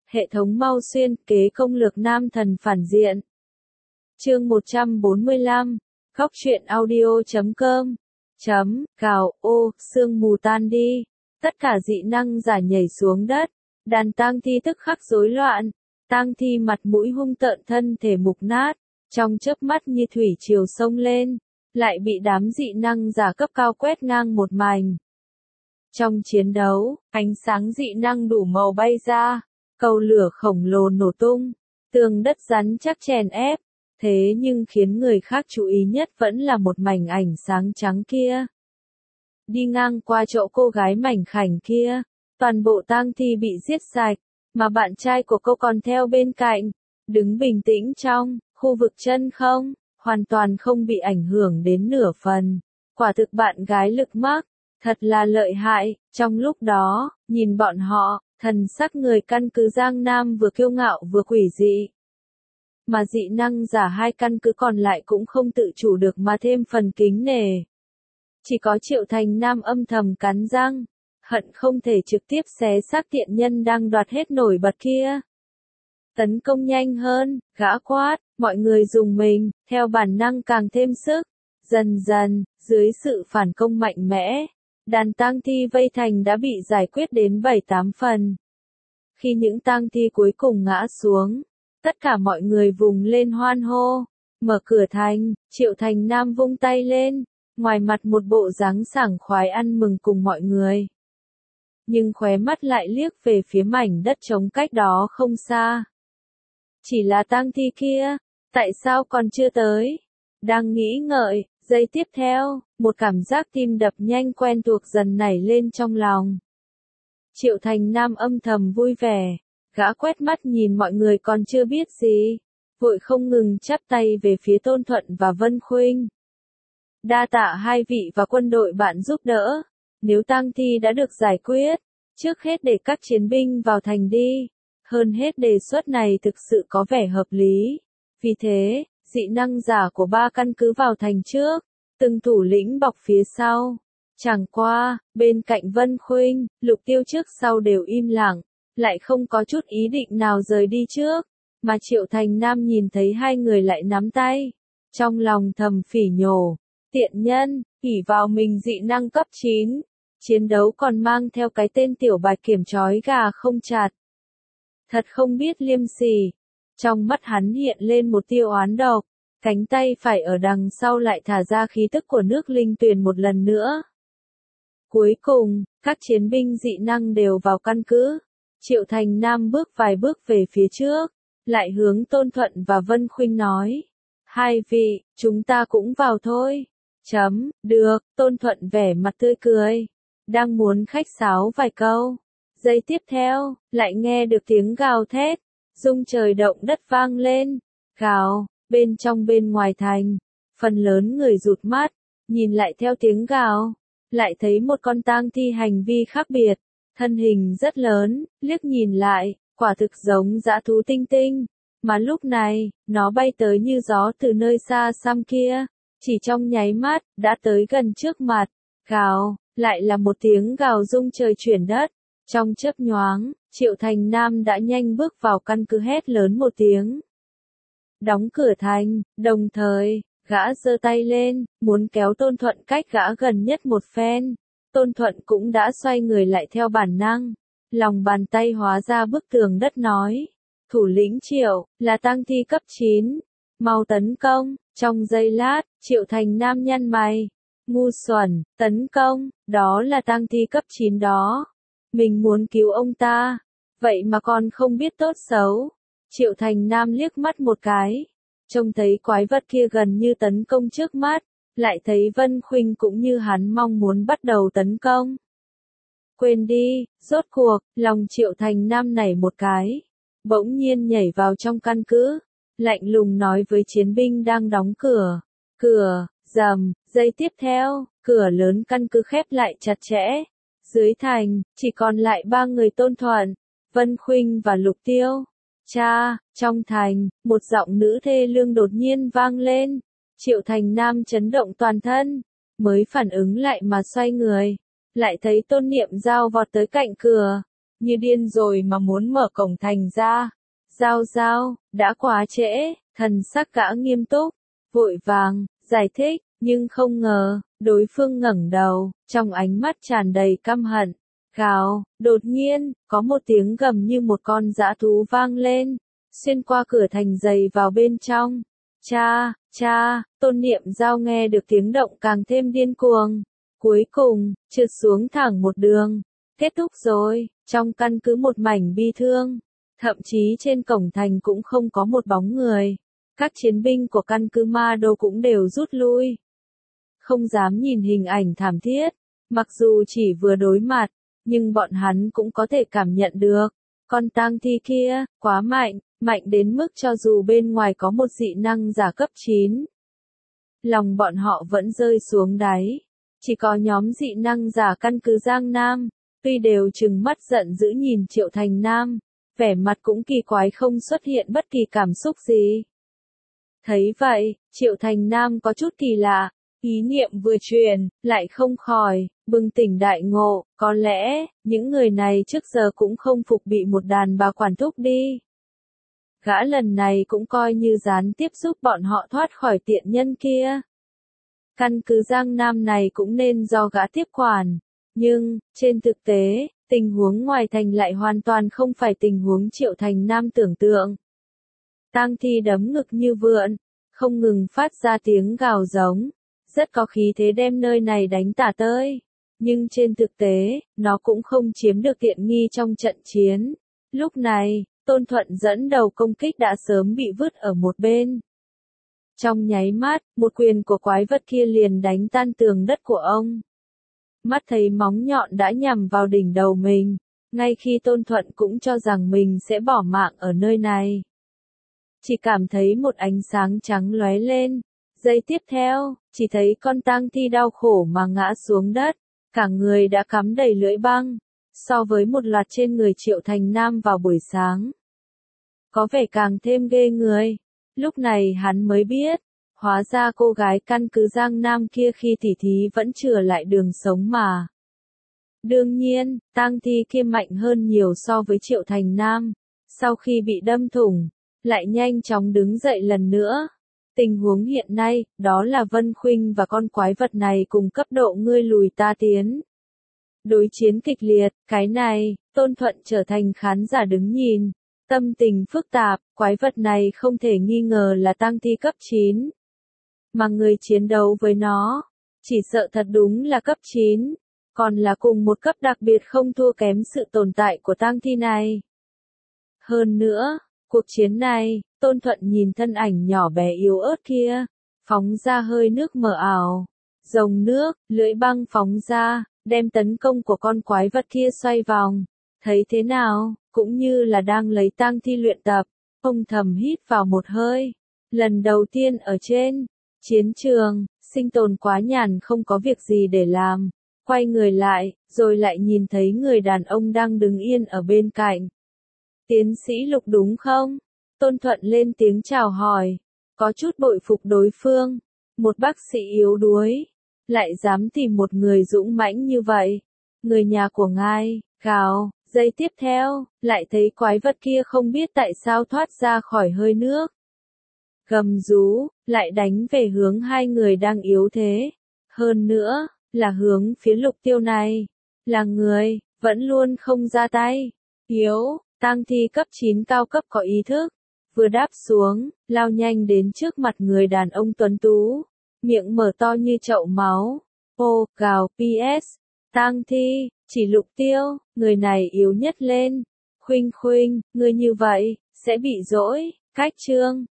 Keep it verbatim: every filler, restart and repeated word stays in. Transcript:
Hệ thống mau xuyên kế công lược nam thần phản diện. Chương một trăm bốn mươi lăm, góc truyện audio chấm com. Chấm, cào, ô, sương mù tan đi. Tất cả dị năng giả nhảy xuống đất. Đàn tang thi tức khắc rối loạn. Tang thi mặt mũi hung tợn, thân thể mục nát. Trong chớp mắt như thủy triều sông lên. Lại bị đám dị năng giả cấp cao quét ngang một mảnh. Trong chiến đấu, ánh sáng dị năng đủ màu bay ra. Cầu lửa khổng lồ nổ tung. Tường đất rắn chắc chèn ép. Thế nhưng khiến người khác chú ý nhất vẫn là một mảnh ảnh sáng trắng kia. Đi ngang qua chỗ cô gái mảnh khảnh kia, toàn bộ tang thi bị giết sạch, mà bạn trai của cô còn theo bên cạnh, đứng bình tĩnh trong khu vực chân không, hoàn toàn không bị ảnh hưởng đến nửa phần. Quả thực bạn gái lực mắc, thật là lợi hại. Trong lúc đó, nhìn bọn họ, thần sắc người căn cứ Giang Nam vừa kiêu ngạo vừa quỷ dị. Mà dị năng giả hai căn cứ còn lại cũng không tự chủ được mà thêm phần kính nể. Chỉ có Triệu Thành Nam âm thầm cắn răng, hận không thể trực tiếp xé xác tiện nhân đang đoạt hết nổi bật kia. Tấn công nhanh hơn, gã quát, mọi người dùng mình, theo bản năng càng thêm sức. Dần dần, dưới sự phản công mạnh mẽ, đàn tang thi vây thành đã bị giải quyết đến bảy tám phần. Khi những tang thi cuối cùng ngã xuống, tất cả mọi người vùng lên hoan hô. Mở cửa thành, Triệu Thành Nam vung tay lên, ngoài mặt một bộ dáng sảng khoái ăn mừng cùng mọi người. Nhưng khóe mắt lại liếc về phía mảnh đất trống cách đó không xa. Chỉ là tang thi kia, tại sao còn chưa tới? Đang nghĩ ngợi, giây tiếp theo, một cảm giác tim đập nhanh quen thuộc dần nảy lên trong lòng. Triệu Thành Nam âm thầm vui vẻ. Gã quét mắt nhìn mọi người còn chưa biết gì, vội không ngừng chắp tay về phía Tôn Thuận và Vân Khuynh. Đa tạ hai vị và quân đội bạn giúp đỡ. Nếu tang thi đã được giải quyết, trước hết để các chiến binh vào thành đi. Hơn hết đề xuất này thực sự có vẻ hợp lý. Vì thế, dị năng giả của ba căn cứ vào thành trước, từng thủ lĩnh bọc phía sau. Chẳng qua, bên cạnh Vân Khuynh, Lục Tiêu trước sau đều im lặng. Lại không có chút ý định nào rời đi trước, mà Triệu Thành Nam nhìn thấy hai người lại nắm tay, trong lòng thầm phỉ nhổ, tiện nhân, ỷ vào mình dị năng cấp chín, chiến đấu còn mang theo cái tên tiểu bạch kiểm trói gà không chặt. Thật không biết liêm sỉ. Trong mắt hắn hiện lên một tia oán độc, cánh tay phải ở đằng sau lại thả ra khí tức của nước linh tuyền một lần nữa. Cuối cùng, các chiến binh dị năng đều vào căn cứ. Triệu Thành Nam bước vài bước về phía trước, lại hướng Tôn Thuận và Vân Khuynh nói. Hai vị, chúng ta cũng vào thôi. Chấm, được, Tôn Thuận vẻ mặt tươi cười. Đang muốn khách sáo vài câu. Giây tiếp theo, lại nghe được tiếng gào thét, rung trời động đất vang lên. Gào, bên trong bên ngoài thành, phần lớn người rụt mắt, nhìn lại theo tiếng gào, lại thấy một con tang thi hành vi khác biệt. Thân hình rất lớn, liếc nhìn lại, quả thực giống dã thú tinh tinh. Mà lúc này, nó bay tới như gió từ nơi xa xăm kia. Chỉ trong nháy mắt, đã tới gần trước mặt. Gào, lại là một tiếng gào rung trời chuyển đất. Trong chớp nhoáng, Triệu Thành Nam đã nhanh bước vào căn cứ hét lớn một tiếng. Đóng cửa thành, đồng thời, gã giơ tay lên, muốn kéo Tôn Thuận cách gã gần nhất một phen. Tôn Thuận cũng đã xoay người lại theo bản năng. Lòng bàn tay hóa ra bức tường đất nói. Thủ lĩnh Triệu, là tang thi cấp chín. Mau tấn công. Trong giây lát, Triệu Thành Nam nhăn mày. Ngu xuẩn, tấn công, đó là tang thi cấp chín đó. Mình muốn cứu ông ta. Vậy mà còn không biết tốt xấu. Triệu Thành Nam liếc mắt một cái. Trông thấy quái vật kia gần như tấn công trước mắt. Lại thấy Vân Khuynh cũng như hắn mong muốn bắt đầu tấn công. Quên đi, rốt cuộc, lòng Triệu Thành Nam nảy một cái. Bỗng nhiên nhảy vào trong căn cứ. Lạnh lùng nói với chiến binh đang đóng cửa. Cửa, rầm, giây tiếp theo, cửa lớn căn cứ khép lại chặt chẽ. Dưới thành, chỉ còn lại ba người Tôn Thuận, Vân Khuynh và Lục Tiêu. Cha, trong thành, một giọng nữ thê lương đột nhiên vang lên. Triệu Thành Nam chấn động toàn thân, mới phản ứng lại mà xoay người, lại thấy Tôn Niệm Giao vọt tới cạnh cửa, như điên rồi mà muốn mở cổng thành ra. Giao giao, đã quá trễ, thần sắc gã nghiêm túc, vội vàng, giải thích, nhưng không ngờ, đối phương ngẩng đầu, trong ánh mắt tràn đầy căm hận. Gào, đột nhiên, có một tiếng gầm như một con dã thú vang lên, xuyên qua cửa thành dày vào bên trong. Cha, cha, Tôn Niệm Giao nghe được tiếng động càng thêm điên cuồng. Cuối cùng, trượt xuống thẳng một đường. Kết thúc rồi, trong căn cứ một mảnh bi thương. Thậm chí trên cổng thành cũng không có một bóng người. Các chiến binh của căn cứ Ma Đô cũng đều rút lui. Không dám nhìn hình ảnh thảm thiết. Mặc dù chỉ vừa đối mặt, nhưng bọn hắn cũng có thể cảm nhận được. Con tang thi kia, quá mạnh, mạnh đến mức cho dù bên ngoài có một dị năng giả cấp chín. Lòng bọn họ vẫn rơi xuống đáy. Chỉ có nhóm dị năng giả căn cứ Giang Nam, tuy đều trừng mắt giận dữ nhìn Triệu Thành Nam, vẻ mặt cũng kỳ quái không xuất hiện bất kỳ cảm xúc gì. Thấy vậy, Triệu Thành Nam có chút kỳ lạ, ý niệm vừa truyền, lại không khỏi, bừng tỉnh đại ngộ, có lẽ, những người này trước giờ cũng không phục bị một đàn bà quản thúc đi. Gã lần này cũng coi như gián tiếp giúp bọn họ thoát khỏi tiện nhân kia. Căn cứ Giang Nam này cũng nên do gã tiếp quản. Nhưng, trên thực tế, tình huống ngoài thành lại hoàn toàn không phải tình huống Triệu Thành Nam tưởng tượng. Tang thi đấm ngực như vượn, không ngừng phát ra tiếng gào giống, rất có khí thế đem nơi này đánh tả tơi. Nhưng trên thực tế, nó cũng không chiếm được tiện nghi trong trận chiến. Lúc này, Tôn Thuận dẫn đầu công kích đã sớm bị vứt ở một bên. Trong nháy mắt, một quyền của quái vật kia liền đánh tan tường đất của ông. Mắt thấy móng nhọn đã nhằm vào đỉnh đầu mình, ngay khi Tôn Thuận cũng cho rằng mình sẽ bỏ mạng ở nơi này. Chỉ cảm thấy một ánh sáng trắng lóe lên, giây tiếp theo, chỉ thấy con tang thi đau khổ mà ngã xuống đất, cả người đã cắm đầy lưỡi băng, so với một loạt trên người Triệu Thành Nam vào buổi sáng. Có vẻ càng thêm ghê người. Lúc này hắn mới biết, hóa ra cô gái căn cứ Giang Nam kia khi tỉ thí vẫn chừa lại đường sống mà. Đương nhiên, tang thi kia mạnh hơn nhiều so với Triệu Thành Nam. Sau khi bị đâm thủng, lại nhanh chóng đứng dậy lần nữa. Tình huống hiện nay, đó là Vân Khuynh và con quái vật này cùng cấp độ ngươi lùi ta tiến. Đối chiến kịch liệt, cái này, Tôn Thuận trở thành khán giả đứng nhìn. Tâm tình phức tạp, quái vật này không thể nghi ngờ là tang thi cấp chín. Mà người chiến đấu với nó, chỉ sợ thật đúng là cấp chín, còn là cùng một cấp đặc biệt không thua kém sự tồn tại của tang thi này. Hơn nữa, cuộc chiến này, Tôn Thuận nhìn thân ảnh nhỏ bé yếu ớt kia, phóng ra hơi nước mờ ảo, rồng nước, lưỡi băng phóng ra, đem tấn công của con quái vật kia xoay vòng. Thấy thế nào, cũng như là đang lấy tang thi luyện tập, ông thầm hít vào một hơi. Lần đầu tiên ở trên chiến trường, sinh tồn quá nhàn không có việc gì để làm. Quay người lại, rồi lại nhìn thấy người đàn ông đang đứng yên ở bên cạnh. Tiến sĩ Lục đúng không? Tôn Thuận lên tiếng chào hỏi, có chút bội phục đối phương. Một bác sĩ yếu đuối, lại dám tìm một người dũng mãnh như vậy. Người nhà của ngài, gào. Giây tiếp theo, lại thấy quái vật kia không biết tại sao thoát ra khỏi hơi nước. Gầm rú, lại đánh về hướng hai người đang yếu thế. Hơn nữa, là hướng phía Lục Tiêu này. Là người, vẫn luôn không ra tay. Yếu, tang thi cấp chín cao cấp có ý thức. Vừa đáp xuống, lao nhanh đến trước mặt người đàn ông tuấn tú. Miệng mở to như chậu máu. Ô, gào, pê ét. Tang thi, chỉ Lục Tiêu, người này yếu nhất lên. Khuynh Khuynh, người như vậy, sẽ bị dỗi. Cách chương.